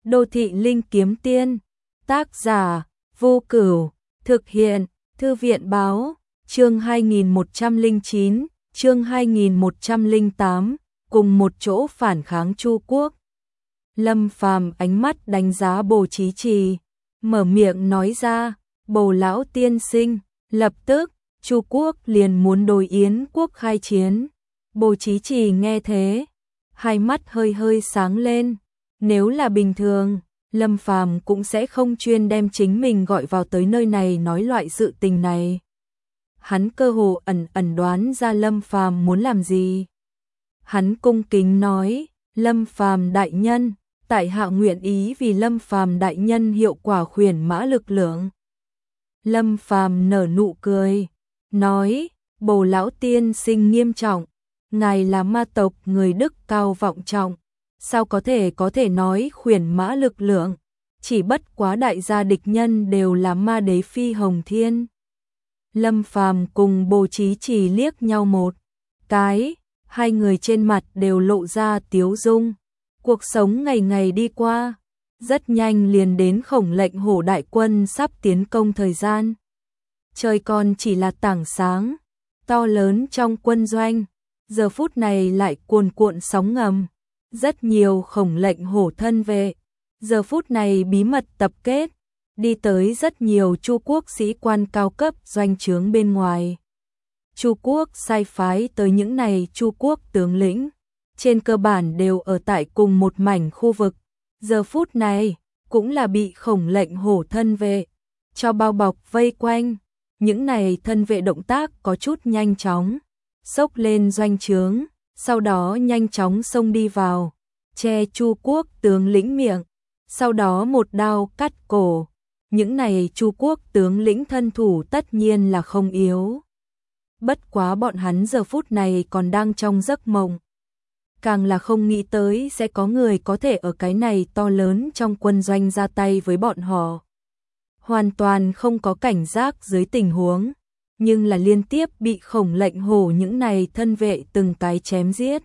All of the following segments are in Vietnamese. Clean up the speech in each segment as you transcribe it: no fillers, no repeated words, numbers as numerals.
Đô thị linh kiếm tiên. Tác giả Vô Cửu. Thực hiện Thư viện báo. Chương 2109, chương 2108, cùng một chỗ phản kháng Chu Quốc. Lâm Phàm ánh mắt đánh giá Bồ Chí Trì, mở miệng nói ra, Bồ lão tiên sinh, lập tức, Chu Quốc liền muốn đối Yến quốc khai chiến. Bồ Chí Trì nghe thế, hai mắt hơi hơi sáng lên, nếu là bình thường, Lâm Phàm cũng sẽ không chuyên đem chính mình gọi vào tới nơi này nói loại sự tình này. Hắn cơ hồ ẩn đoán ra Lâm Phàm muốn làm gì. Hắn cung kính nói, Lâm Phàm đại nhân, tại hạ nguyện ý vì Lâm Phàm đại nhân hiệu quả khuyển mã lực lượng. Lâm Phàm nở nụ cười, nói, Bồ lão tiên sinh nghiêm trọng, ngài là ma tộc người đức cao vọng trọng, sao có thể nói khuyển mã lực lượng, chỉ bất quá đại gia địch nhân đều là ma đế Phi Hồng Thiên. Lâm Phàm cùng Bồ Chí Trì liếc nhau một cái, hai người trên mặt đều lộ ra tiếu dung. Cuộc sống ngày ngày đi qua, rất nhanh liền đến Khổng Lệnh Hổ đại quân sắp tiến công thời gian. Trời còn chỉ là tảng sáng, to lớn trong quân doanh, giờ phút này lại cuồn cuộn sóng ngầm. Rất nhiều Khổng Lệnh Hổ thân vệ, giờ phút này bí mật tập kết, đi tới rất nhiều Chu quốc sĩ quan cao cấp doanh trướng bên ngoài. Chu quốc sai phái tới những này Chu quốc tướng lĩnh, trên cơ bản đều ở tại cùng một mảnh khu vực, giờ phút này cũng là bị Khổng Lệnh Hổ thân vệ cho bao bọc vây quanh. Những này thân vệ động tác có chút nhanh chóng, xốc lên doanh trướng, sau đó nhanh chóng xông đi vào, che Chu quốc tướng lĩnh miệng, sau đó một đao cắt cổ. Những này Chu quốc tướng lĩnh thân thủ tất nhiên là không yếu. Bất quá bọn hắn giờ phút này còn đang trong giấc mộng. Càng là không nghĩ tới sẽ có người có thể ở cái này to lớn trong quân doanh ra tay với bọn họ. Hoàn toàn không có cảnh giác dưới tình huống, nhưng là liên tiếp bị Khổng Lệnh Hổ những này thân vệ từng cái chém giết.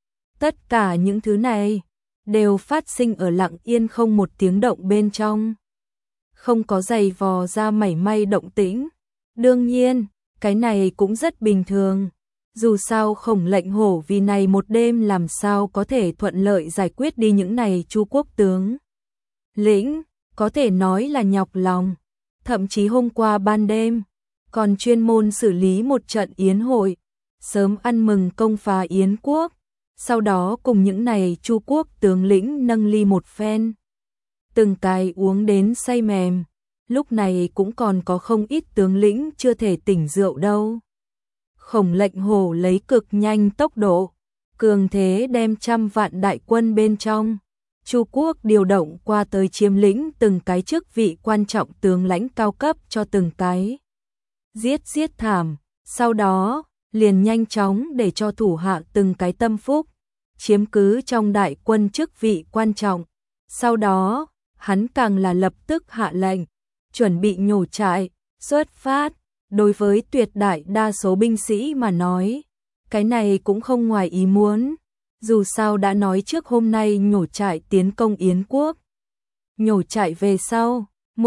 Tất cả những thứ này đều phát sinh ở lặng yên không một tiếng động bên trong, không có giày vò ra mảy may động tĩnh. Đương nhiên, cái này cũng rất bình thường. Dù sao Khổng Lệnh Hổ vì này một đêm làm sao có thể thuận lợi giải quyết đi những này Chu quốc tướng lĩnh, có thể nói là nhọc lòng. Thậm chí hôm qua ban đêm, còn chuyên môn xử lý một trận yến hội, sớm ăn mừng công phá Yến quốc, sau đó cùng những này Chu quốc tướng lĩnh nâng ly một phen. Từng cái uống đến say mềm, lúc này cũng còn có không ít tướng lĩnh chưa thể tỉnh rượu đâu. Khổng Lệnh Hổ lấy cực nhanh tốc độ, cường thế đem 100 vạn đại quân bên trong Chu quốc điều động qua tới chiếm lĩnh từng cái chức vị quan trọng tướng lãnh cao cấp cho từng cái. Giết thảm, sau đó liền nhanh chóng để cho thủ hạ từng cái tâm phúc, chiếm cứ trong đại quân chức vị quan trọng. Sau đó, hắn càng là lập tức hạ lệnh, chuẩn bị nhổ trại, xuất phát. Đối với tuyệt đại đa số binh sĩ mà nói, cái này cũng không ngoài ý muốn. Dù sao đã nói trước hôm nay nhổ trại tiến công Yến quốc. Nhổ trại về sau,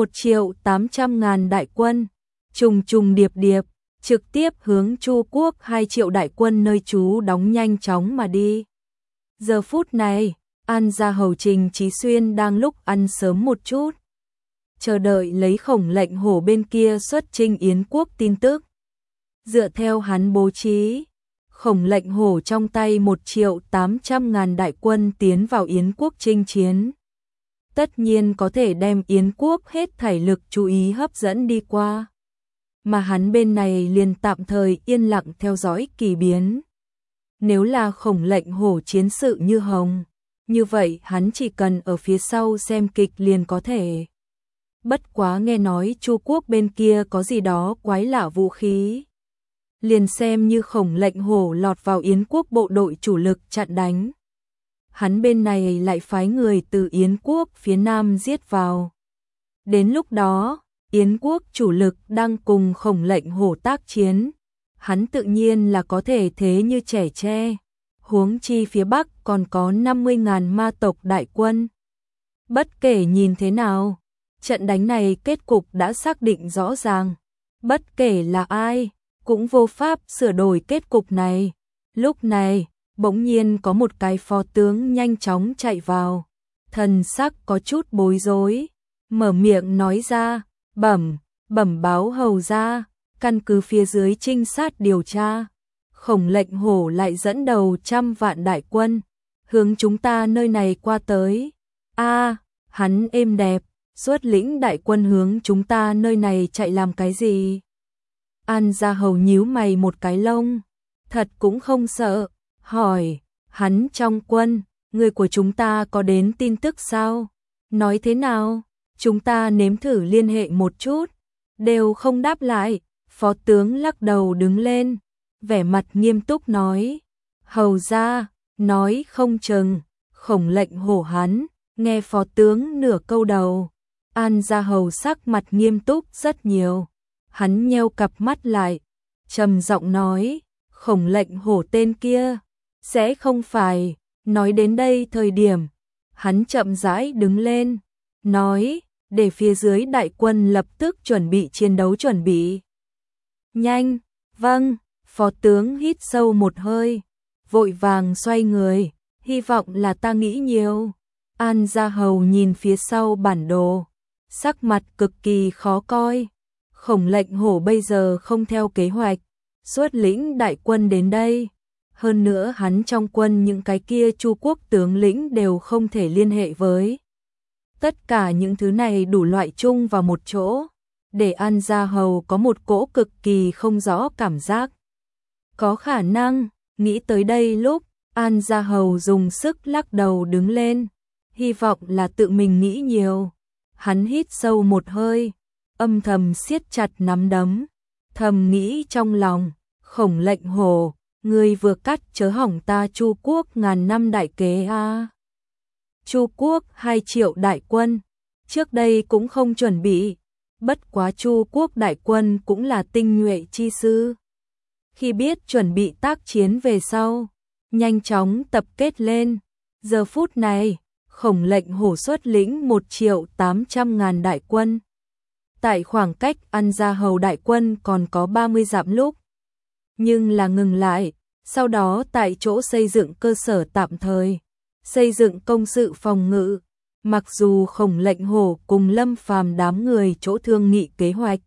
1.800.000 đại quân, trùng điệp, trực tiếp hướng Chu quốc 2 triệu đại quân nơi trú đóng nhanh chóng mà đi. Giờ phút này, An gia hầu Trình Chí Xuyên đang lúc ăn sớm một chút, chờ đợi lấy Khổng Lệnh Hổ bên kia xuất chinh Yến quốc tin tức. Dựa theo hắn bố trí, Khổng Lệnh Hổ trong tay 1.800.000 đại quân tiến vào Yến quốc chinh chiến, tất nhiên có thể đem Yến quốc hết thảy lực chú ý hấp dẫn đi qua. Mà hắn bên này liền tạm thời yên lặng theo dõi kỳ biến. Nếu là Khổng Lệnh Hổ chiến sự như hồng, như vậy hắn chỉ cần ở phía sau xem kịch liền có thể. Bất quá nghe nói Chu quốc bên kia có gì đó quái lạ vũ khí, liền xem như Khổng Lệnh Hổ lọt vào Yến quốc bộ đội chủ lực chặn đánh, hắn bên này lại phái người từ Yến quốc phía nam giết vào. Đến lúc đó, Yến quốc chủ lực đang cùng Khổng Lệnh Hổ tác chiến, hắn tự nhiên là có thể thế như trẻ tre. Huống chi phía bắc còn có 50.000 ma tộc đại quân. Bất kể nhìn thế nào, trận đánh này kết cục đã xác định rõ ràng. Bất kể là ai, cũng vô pháp sửa đổi kết cục này. Lúc này, bỗng nhiên có một cái phó tướng nhanh chóng chạy vào. Thần sắc có chút bối rối, mở miệng nói ra, bẩm báo hầu ra, căn cứ phía dưới trinh sát điều tra. Khổng Lệnh Hổ lại dẫn đầu 100 vạn đại quân, hướng chúng ta nơi này qua tới. Hắn êm đẹp, xuất lĩnh đại quân hướng chúng ta nơi này chạy làm cái gì? An Gia Hầu nhíu mày một cái lông, thật cũng không sợ, hỏi, hắn trong quân, người của chúng ta có đến tin tức sao? Nói thế nào? Chúng ta nếm thử liên hệ một chút, đều không đáp lại. Phó tướng lắc đầu đứng lên, vẻ mặt nghiêm túc nói, hầu ra, nói không chừng. Khổng Lệnh Hổ hắn, nghe phó tướng nửa câu đầu, An Gia Hầu sắc mặt nghiêm túc rất nhiều. Hắn nheo cặp mắt lại, trầm giọng nói, Khổng Lệnh Hổ tên kia, sẽ không phải. Nói đến đây thời điểm, hắn chậm rãi đứng lên, nói, để phía dưới đại quân lập tức chuẩn bị chiến đấu chuẩn bị. Nhanh, vâng, phó tướng hít sâu một hơi, vội vàng xoay người, hy vọng là ta nghĩ nhiều. An Gia Hầu nhìn phía sau bản đồ, sắc mặt cực kỳ khó coi. Khổng Lệnh Hổ bây giờ không theo kế hoạch, xuất lĩnh đại quân đến đây. Hơn nữa hắn trong quân những cái kia Chu quốc tướng lĩnh đều không thể liên hệ với. Tất cả những thứ này đủ loại chung vào một chỗ, để An Gia Hầu có một cỗ cực kỳ không rõ cảm giác. Có khả năng, nghĩ tới đây lúc, An Gia Hầu dùng sức lắc đầu đứng lên, hy vọng là tự mình nghĩ nhiều. Hắn hít sâu một hơi, âm thầm siết chặt nắm đấm, thầm nghĩ trong lòng, Khổng Lệnh Hổ, ngươi vừa cắt chớ hỏng ta Chu quốc ngàn năm đại kế a. Chu quốc 2 triệu đại quân, trước đây cũng không chuẩn bị, bất quá Chu quốc đại quân cũng là tinh nhuệ chi sư. Khi biết chuẩn bị tác chiến về sau, nhanh chóng tập kết lên. Giờ phút này, Khổng Lệnh Hổ xuất lĩnh 1.800.000 đại quân. Tại khoảng cách An Gia Hầu đại quân còn có 30 dặm lúc, nhưng là ngừng lại, sau đó tại chỗ xây dựng cơ sở tạm thời, xây dựng công sự phòng ngự. Mặc dù Khổng Lệnh Hổ cùng Lâm Phàm đám người chỗ thương nghị kế hoạch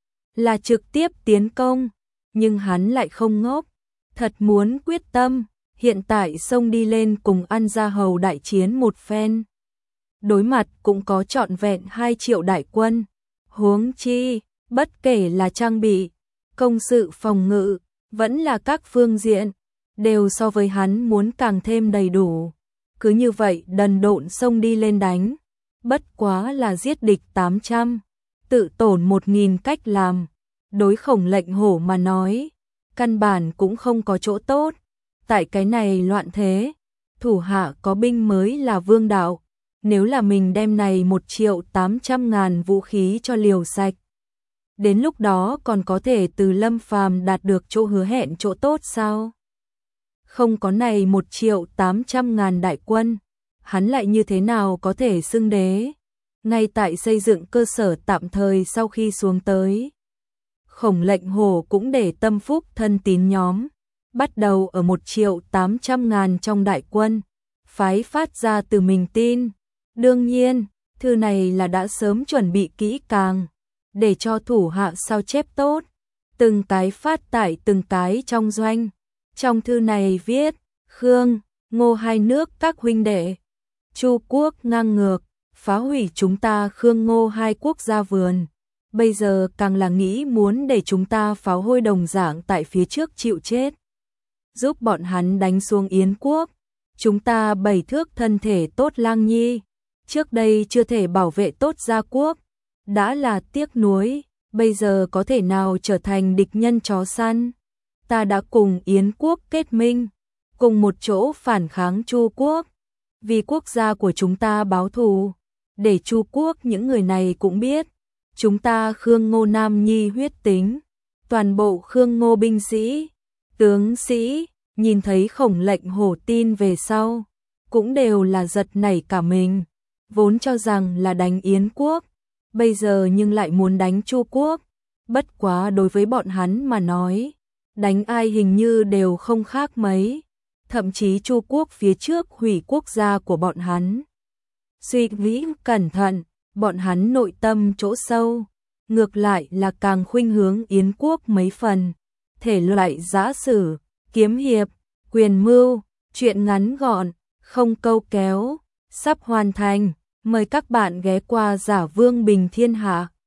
là trực tiếp tiến công, nhưng hắn lại không ngốc, thật muốn quyết tâm, hiện tại xông đi lên cùng An Gia Hầu đại chiến một phen. Đối mặt cũng có trọn vẹn 2 triệu đại quân, huống chi, bất kể là trang bị, công sự phòng ngự, vẫn là các phương diện, đều so với hắn muốn càng thêm đầy đủ. Cứ như vậy đần độn xông đi lên đánh, bất quá là giết địch 800, tự tổn 1.000 cách làm. Đối Khổng Lệnh Hổ mà nói, căn bản cũng không có chỗ tốt. Tại cái này loạn thế, thủ hạ có binh mới là vương đạo. Nếu là mình đem này 1.800.000 vũ khí cho liều sạch, đến lúc đó còn có thể từ Lâm Phàm đạt được chỗ hứa hẹn chỗ tốt sao? Không có này 1.800.000 đại quân, hắn lại như thế nào có thể xưng đế? Ngay tại xây dựng cơ sở tạm thời sau khi xuống tới, Khổng Lệnh Hổ cũng để tâm phúc thân tín nhóm, bắt đầu ở 1.800.000 trong đại quân, phái phát ra từ mình tin. Đương nhiên, thư này là đã sớm chuẩn bị kỹ càng, để cho thủ hạ sao chép tốt, từng cái phát tại từng cái trong doanh. Trong thư này viết, Khương, Ngô hai nước các huynh đệ, Chu quốc ngang ngược, phá hủy chúng ta Khương Ngô hai quốc gia vườn. Bây giờ càng là nghĩ muốn để chúng ta pháo hôi đồng dạng tại phía trước chịu chết. Giúp bọn hắn đánh xuống Yến quốc. Chúng ta 7 thước thân thể tốt Lang Nhi, trước đây chưa thể bảo vệ tốt gia quốc, đã là tiếc nuối, bây giờ có thể nào trở thành địch nhân chó săn. Ta đã cùng Yến quốc kết minh, cùng một chỗ phản kháng Chu quốc, vì quốc gia của chúng ta báo thù, để Chu quốc những người này cũng biết, chúng ta Khương Ngô Nam Nhi huyết tính, toàn bộ Khương Ngô binh sĩ, tướng sĩ, nhìn thấy Khổng Lệnh Hổ tin về sau, cũng đều là giật nảy cả mình. vốn cho rằng là đánh Yến quốc, bây giờ nhưng lại muốn đánh Chu quốc. Bất quá đối với bọn hắn mà nói, đánh ai hình như đều không khác mấy, thậm chí Chu quốc phía trước hủy quốc gia của bọn hắn. Suy nghĩ cẩn thận, bọn hắn nội tâm chỗ sâu, ngược lại là càng khuynh hướng Yến quốc mấy phần. Thể loại giã sử, kiếm hiệp, quyền mưu, truyện ngắn gọn, không câu kéo, sắp hoàn thành. Mời các bạn ghé qua Giả Vương Bình Thiên Hạ.